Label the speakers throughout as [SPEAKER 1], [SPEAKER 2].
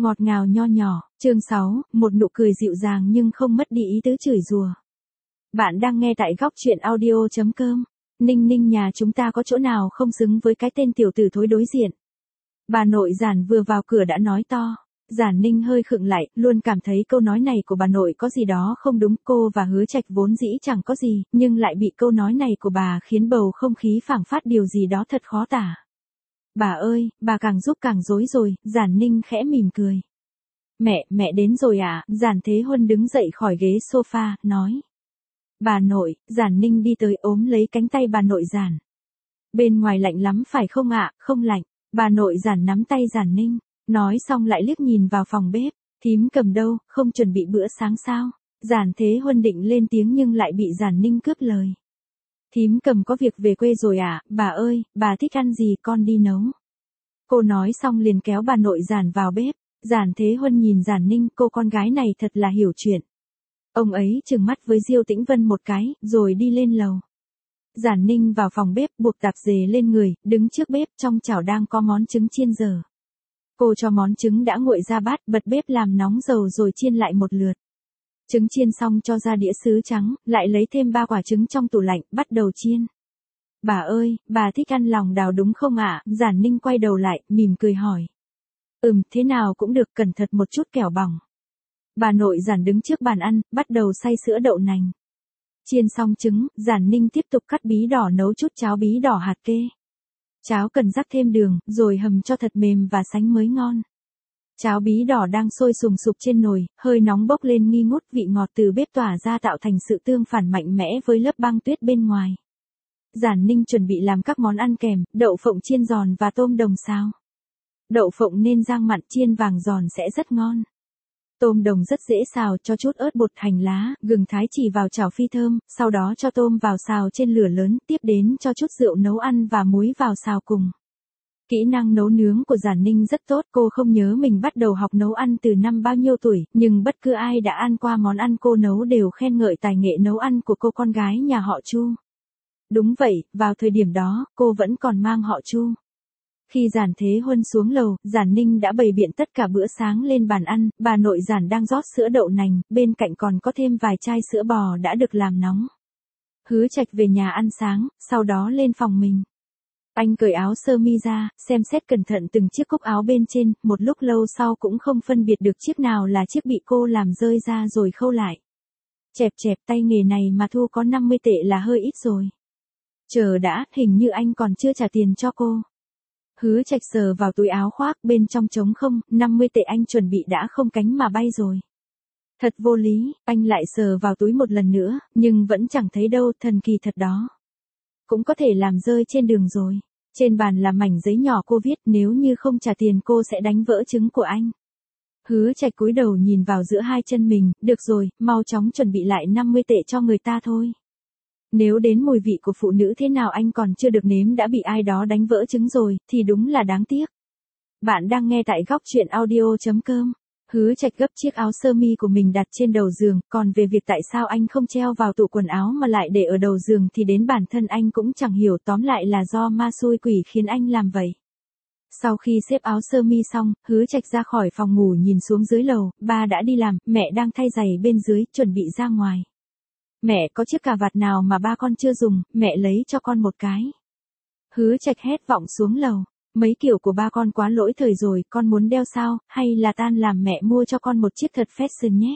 [SPEAKER 1] ngọt ngào nho nhỏ. Chương 6, một nụ cười dịu dàng nhưng không mất đi ý tứ chửi rủa. Bạn đang nghe tại góc chuyện audio.com. Ninh ninh nhà chúng ta có chỗ nào không xứng với cái tên tiểu tử thối đối diện. Bà nội Giản vừa vào cửa đã nói to. Giản Ninh hơi khựng lại, luôn cảm thấy câu nói này của bà nội có gì đó không đúng. Cô và Hứa Trạch vốn dĩ chẳng có gì, nhưng lại bị câu nói này của bà khiến bầu không khí phảng phất điều gì đó thật khó tả. Bà ơi, bà càng giúp càng rối rồi. Giản Ninh khẽ mỉm cười. Mẹ đến rồi à? Giản Thế Huân đứng dậy khỏi ghế sofa, nói. Bà nội. Giản Ninh đi tới ôm lấy cánh tay bà nội Giản. Bên ngoài lạnh lắm phải không ạ? Không lạnh. Bà nội Giản nắm tay Giản Ninh, nói xong lại liếc nhìn vào phòng bếp. Thím Cầm đâu, không chuẩn bị bữa sáng sao? Giản Thế Huân định lên tiếng nhưng lại bị Giản Ninh cướp lời. Thím Cầm có việc về quê rồi à? Bà ơi, bà thích ăn gì con đi nấu. Cô nói xong liền kéo bà nội Giản vào bếp. Giản Thế Huân nhìn Giản Ninh, cô con gái này thật là hiểu chuyện. Ông ấy trừng mắt với Diêu Tĩnh Vân một cái, rồi đi lên lầu. Giản Ninh vào phòng bếp, buộc tạp dề lên người, đứng trước bếp, trong chảo đang có món trứng chiên dở. Cô cho món trứng đã nguội ra bát, bật bếp làm nóng dầu rồi chiên lại một lượt. Trứng chiên xong cho ra đĩa sứ trắng, lại lấy thêm 3 quả trứng trong tủ lạnh, bắt đầu chiên. Bà ơi, bà thích ăn lòng đào đúng không ạ? Giản Ninh quay đầu lại, mỉm cười hỏi. Thế nào cũng được, cẩn thận một chút kẻo bỏng. Bà nội Giản đứng trước bàn ăn, bắt đầu xay sữa đậu nành. Chiên xong trứng, Giản Ninh tiếp tục cắt bí đỏ nấu chút cháo bí đỏ hạt kê. Cháo cần rắc thêm đường, rồi hầm cho thật mềm và sánh mới ngon. Cháo bí đỏ đang sôi sùng sục trên nồi, hơi nóng bốc lên nghi ngút, vị ngọt từ bếp tỏa ra tạo thành sự tương phản mạnh mẽ với lớp băng tuyết bên ngoài. Giản Ninh chuẩn bị làm các món ăn kèm, đậu phộng chiên giòn và tôm đồng xào. Đậu phộng nên rang mặn, chiên vàng giòn sẽ rất ngon. Tôm đồng rất dễ xào, cho chút ớt bột, hành lá, gừng thái chỉ vào chảo phi thơm, sau đó cho tôm vào xào trên lửa lớn, tiếp đến cho chút rượu nấu ăn và muối vào xào cùng. Kỹ năng nấu nướng của Giản Ninh rất tốt, cô không nhớ mình bắt đầu học nấu ăn từ năm bao nhiêu tuổi, nhưng bất cứ ai đã ăn qua món ăn cô nấu đều khen ngợi tài nghệ nấu ăn của cô con gái nhà họ Chu. Đúng vậy, vào thời điểm đó, cô vẫn còn mang họ Chu. Khi Giản Thế Huân xuống lầu, Giản Ninh đã bày biện tất cả bữa sáng lên bàn ăn, bà nội Giản đang rót sữa đậu nành, bên cạnh còn có thêm vài chai sữa bò đã được làm nóng. Hứa Trạch về nhà ăn sáng, sau đó lên phòng mình. Anh cởi áo sơ mi ra, xem xét cẩn thận từng chiếc cúc áo bên trên, một lúc lâu sau cũng không phân biệt được chiếc nào là chiếc bị cô làm rơi ra rồi khâu lại. Chẹp tay nghề này mà thu có 50 tệ là hơi ít rồi. Chờ đã, hình như anh còn chưa trả tiền cho cô. Hứa Trạch sờ vào túi áo khoác, bên trong trống không, 50 tệ anh chuẩn bị đã không cánh mà bay rồi. Thật vô lý, anh lại sờ vào túi một lần nữa, nhưng vẫn chẳng thấy đâu, thần kỳ thật đó. Cũng có thể làm rơi trên đường rồi. Trên bàn là mảnh giấy nhỏ cô viết, nếu như không trả tiền cô sẽ đánh vỡ trứng của anh. Hứa Trạch cúi đầu nhìn vào giữa hai chân mình, được rồi, mau chóng chuẩn bị lại 50 tệ cho người ta thôi. Nếu đến mùi vị của phụ nữ thế nào anh còn chưa được nếm đã bị ai đó đánh vỡ trứng rồi, thì đúng là đáng tiếc. Bạn đang nghe tại góc chuyện audio.com. Hứa Trạch gấp chiếc áo sơ mi của mình đặt trên đầu giường, còn về việc tại sao anh không treo vào tủ quần áo mà lại để ở đầu giường thì đến bản thân anh cũng chẳng hiểu, tóm lại là do ma xui quỷ khiến anh làm vậy. Sau khi xếp áo sơ mi xong, Hứa Trạch ra khỏi phòng ngủ nhìn xuống dưới lầu, ba đã đi làm, mẹ đang thay giày bên dưới, chuẩn bị ra ngoài. Mẹ có chiếc cà vạt nào mà ba con chưa dùng, mẹ lấy cho con một cái. Hứa Trạch hét vọng xuống lầu. Mấy kiểu của ba con quá lỗi thời rồi, con muốn đeo sao, hay là tan làm mẹ mua cho con một chiếc thật fashion nhé.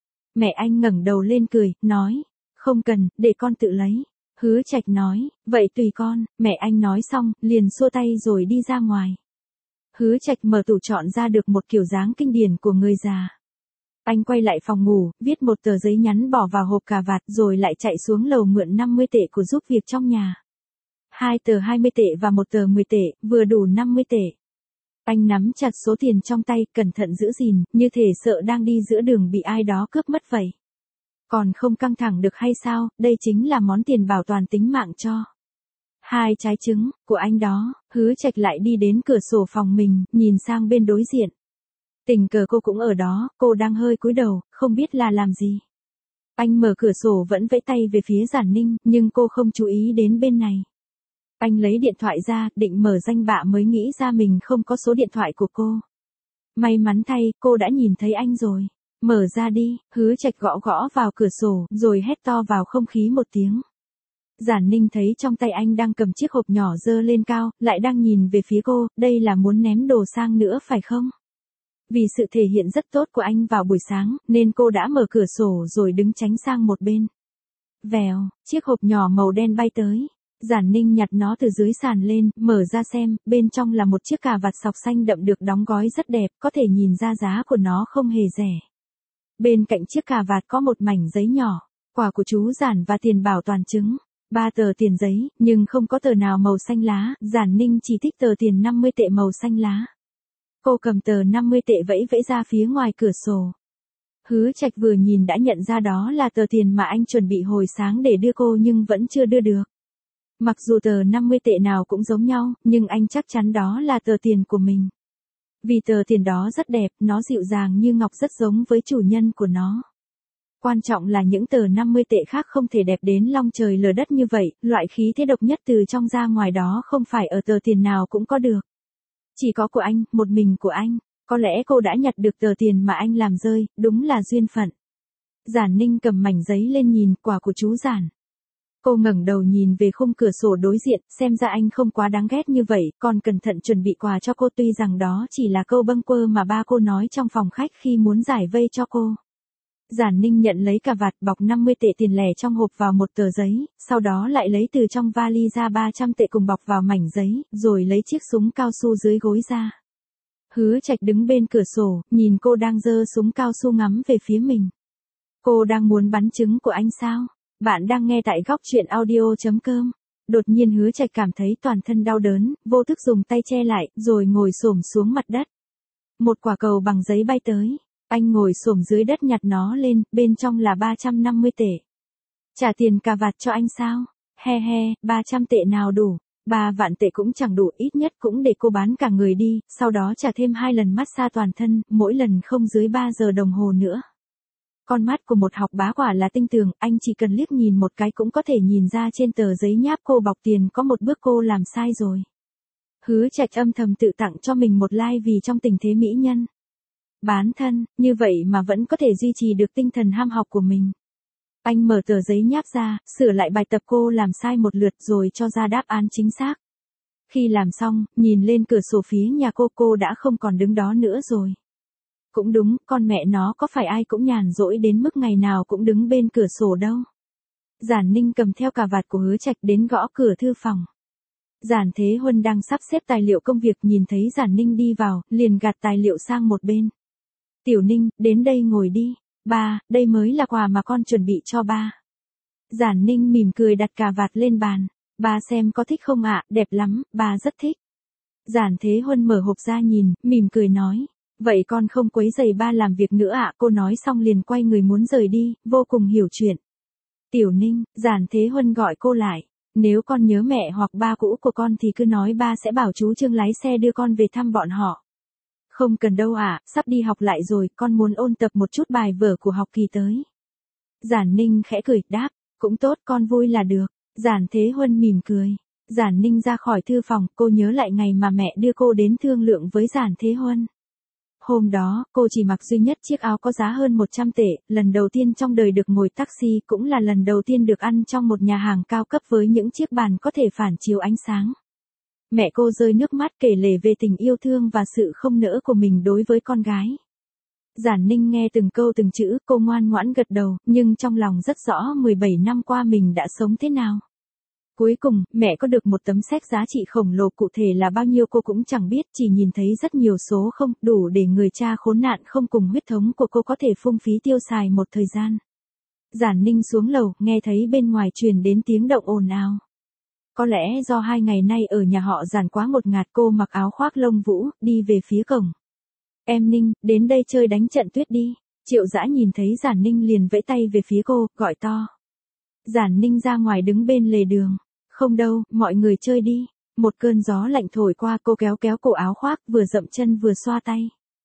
[SPEAKER 1] Mẹ anh ngẩng đầu lên cười, nói, không cần, để con tự lấy. Hứa Trạch nói, vậy tùy con, mẹ anh nói xong, liền xua tay rồi đi ra ngoài. Hứa Trạch mở tủ chọn ra được một kiểu dáng kinh điển của người già. Anh quay lại phòng ngủ, viết một tờ giấy nhắn bỏ vào hộp cà vạt rồi lại chạy xuống lầu mượn 50 tệ của giúp việc trong nhà. 2 tờ 20 tệ và 1 tờ 10 tệ, vừa đủ 50 tệ. Anh nắm chặt số tiền trong tay, cẩn thận giữ gìn, như thể sợ đang đi giữa đường bị ai đó cướp mất vậy. Còn không căng thẳng được hay sao, đây chính là món tiền bảo toàn tính mạng cho. 2 trái trứng, của anh đó. Hứa Trạch lại đi đến cửa sổ phòng mình, nhìn sang bên đối diện. Tình cờ cô cũng ở đó, cô đang hơi cúi đầu, không biết là làm gì. Anh mở cửa sổ vẫn vẫy tay về phía Giản Ninh, nhưng cô không chú ý đến bên này. Anh lấy điện thoại ra, định mở danh bạ mới nghĩ ra mình không có số điện thoại của cô. May mắn thay, cô đã nhìn thấy anh rồi. Mở ra đi, Hứa Trạch gõ gõ vào cửa sổ, rồi hét to vào không khí một tiếng. Giản Ninh thấy trong tay anh đang cầm chiếc hộp nhỏ dơ lên cao, lại đang nhìn về phía cô, đây là muốn ném đồ sang nữa phải không? Vì sự thể hiện rất tốt của anh vào buổi sáng, nên cô đã mở cửa sổ rồi đứng tránh sang một bên. Vèo, chiếc hộp nhỏ màu đen bay tới. Giản Ninh nhặt nó từ dưới sàn lên, mở ra xem, bên trong là một chiếc cà vạt sọc xanh đậm được đóng gói rất đẹp, có thể nhìn ra giá của nó không hề rẻ. Bên cạnh chiếc cà vạt có một mảnh giấy nhỏ, quà của chú Giản và tiền bảo toàn chứng. 3 tờ tiền giấy, nhưng không có tờ nào màu xanh lá, Giản Ninh chỉ thích tờ tiền 50 tệ màu xanh lá. Cô cầm tờ 50 tệ vẫy vẫy ra phía ngoài cửa sổ. Hứa Trạch vừa nhìn đã nhận ra đó là tờ tiền mà anh chuẩn bị hồi sáng để đưa cô nhưng vẫn chưa đưa được. Mặc dù tờ 50 tệ nào cũng giống nhau, nhưng anh chắc chắn đó là tờ tiền của mình. Vì tờ tiền đó rất đẹp, nó dịu dàng như ngọc rất giống với chủ nhân của nó. Quan trọng là những tờ 50 tệ khác không thể đẹp đến long trời lở đất như vậy, loại khí thế độc nhất từ trong ra ngoài đó không phải ở tờ tiền nào cũng có được. Chỉ có của anh, một mình của anh, có lẽ cô đã nhặt được tờ tiền mà anh làm rơi, đúng là duyên phận. Giản Ninh cầm mảnh giấy lên nhìn, quà của chú Giản. Cô ngẩng đầu nhìn về khung cửa sổ đối diện, xem ra anh không quá đáng ghét như vậy, còn cẩn thận chuẩn bị quà cho cô, tuy rằng đó chỉ là câu bâng quơ mà ba cô nói trong phòng khách khi muốn giải vây cho cô. Giản Ninh nhận lấy cà vạt bọc 50 tệ tiền lẻ trong hộp vào một tờ giấy, sau đó lại lấy từ trong vali ra 300 tệ cùng bọc vào mảnh giấy, rồi lấy chiếc súng cao su dưới gối ra. Hứa Trạch đứng bên cửa sổ, nhìn cô đang giơ súng cao su ngắm về phía mình. Cô đang muốn bắn trứng của anh sao? Bạn đang nghe tại góc truyện audio.com. Đột nhiên Hứa Trạch cảm thấy toàn thân đau đớn, vô thức dùng tay che lại, rồi ngồi xổm xuống mặt đất. Một quả cầu bằng giấy bay tới. Anh ngồi xổm dưới đất nhặt nó lên, bên trong là 350 tệ. Trả tiền cà vạt cho anh sao? He he, 300 tệ nào đủ? 3 vạn tệ cũng chẳng đủ, ít nhất cũng để cô bán cả người đi, sau đó trả thêm 2 lần massage toàn thân, mỗi lần không dưới 3 giờ đồng hồ nữa. Con mắt của một học bá quả là tinh tường, anh chỉ cần liếc nhìn một cái cũng có thể nhìn ra trên tờ giấy nháp cô bọc tiền có một bước cô làm sai rồi. Hứa Trạch âm thầm tự tặng cho mình một like vì trong tình thế mỹ nhân. Bán thân, như vậy mà vẫn có thể duy trì được tinh thần ham học của mình. Anh mở tờ giấy nháp ra, sửa lại bài tập cô làm sai một lượt rồi cho ra đáp án chính xác. Khi làm xong, nhìn lên cửa sổ phía nhà cô đã không còn đứng đó nữa rồi. Cũng đúng, con mẹ nó có phải ai cũng nhàn rỗi đến mức ngày nào cũng đứng bên cửa sổ đâu. Giản Ninh cầm theo cà vạt của Hứa Trạch đến gõ cửa thư phòng. Giản Thế Huân đang sắp xếp tài liệu công việc, nhìn thấy Giản Ninh đi vào, liền gạt tài liệu sang một bên. Tiểu Ninh, đến đây ngồi đi. Ba, đây mới là quà mà con chuẩn bị cho ba. Giản Ninh mỉm cười đặt cà vạt lên bàn. Ba xem có thích không ạ? Đẹp lắm, ba rất thích. Giản Thế Huân mở hộp ra nhìn, mỉm cười nói. Vậy con không quấy rầy ba làm việc nữa ạ? Cô nói xong liền quay người muốn rời đi, vô cùng hiểu chuyện. Tiểu Ninh, Giản Thế Huân gọi cô lại. Nếu con nhớ mẹ hoặc ba cũ của con thì cứ nói ba sẽ bảo chú Trương lái xe đưa con về thăm bọn họ. Không cần đâu ạ, sắp đi học lại rồi, con muốn ôn tập một chút bài vở của học kỳ tới. Giản Ninh khẽ cười, đáp, cũng tốt, con vui là được. Giản Thế Huân mỉm cười. Giản Ninh ra khỏi thư phòng, cô nhớ lại ngày mà mẹ đưa cô đến thương lượng với Giản Thế Huân. Hôm đó, cô chỉ mặc duy nhất chiếc áo có giá hơn 100 tệ, lần đầu tiên trong đời được ngồi taxi, cũng là lần đầu tiên được ăn trong một nhà hàng cao cấp với những chiếc bàn có thể phản chiếu ánh sáng. Mẹ cô rơi nước mắt kể lể về tình yêu thương và sự không nỡ của mình đối với con gái. Giản Ninh nghe từng câu từng chữ, cô ngoan ngoãn gật đầu, nhưng trong lòng rất rõ 17 năm qua mình đã sống thế nào. Cuối cùng, mẹ có được một tấm séc giá trị khổng lồ, cụ thể là bao nhiêu cô cũng chẳng biết, chỉ nhìn thấy rất nhiều số không, đủ để người cha khốn nạn không cùng huyết thống của cô có thể phung phí tiêu xài một thời gian. Giản Ninh xuống lầu, nghe thấy bên ngoài truyền đến tiếng động ồn ào. Có lẽ do 2 ngày nay ở nhà họ Giản quá ngột ngạt, cô mặc áo khoác lông vũ, đi về phía cổng. Em Ninh, đến đây chơi đánh trận tuyết đi. Triệu Dã nhìn thấy Giản Ninh liền vẫy tay về phía cô, gọi to. Giản Ninh ra ngoài đứng bên lề đường. Không đâu, mọi người chơi đi. Một cơn gió lạnh thổi qua, cô kéo kéo cổ áo khoác, vừa dậm chân vừa xoa tay.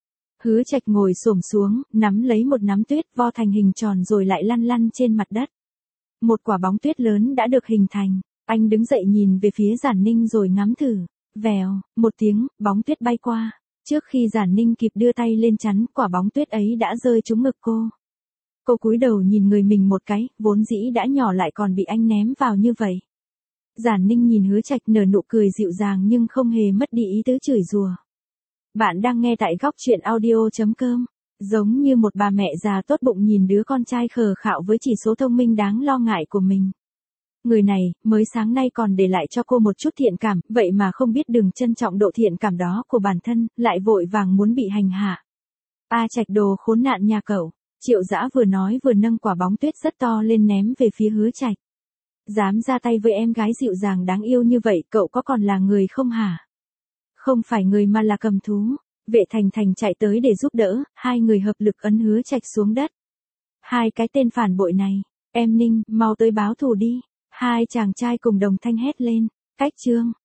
[SPEAKER 1] Hứa Trạch ngồi xổm xuống, nắm lấy một nắm tuyết vo thành hình tròn rồi lại lăn lăn trên mặt đất. Một quả bóng tuyết lớn đã được hình thành. Anh đứng dậy nhìn về phía Giản Ninh rồi ngắm thử. Vèo, một tiếng, bóng tuyết bay qua. Trước khi Giản Ninh kịp đưa tay lên chắn, quả bóng tuyết ấy đã rơi trúng ngực cô. Cô cúi đầu nhìn người mình một cái, vốn dĩ đã nhỏ lại còn bị anh ném vào như vậy. Giản Ninh nhìn Hứa Trạch nở nụ cười dịu dàng nhưng không hề mất đi ý tứ chửi rủa. Bạn đang nghe tại góc truyện audio.com. Giống như một bà mẹ già tốt bụng nhìn đứa con trai khờ khạo với chỉ số thông minh đáng lo ngại của mình. Người này, mới sáng nay còn để lại cho cô một chút thiện cảm, vậy mà không biết đừng trân trọng độ thiện cảm đó của bản thân, lại vội vàng muốn bị hành hạ. A Trạch đồ khốn nạn nhà cậu. Triệu Dã vừa nói vừa nâng quả bóng tuyết rất to lên ném về phía Hứa Trạch. Dám ra tay với em gái dịu dàng đáng yêu như vậy, cậu có còn là người không hả? Không phải người mà là cầm thú. Vệ Thành Thành chạy tới để giúp đỡ, hai người hợp lực ấn Hứa Trạch xuống đất. Hai cái tên phản bội này, em Ninh, mau tới báo thù đi. Hai chàng trai cùng đồng thanh hét lên. Cách chương.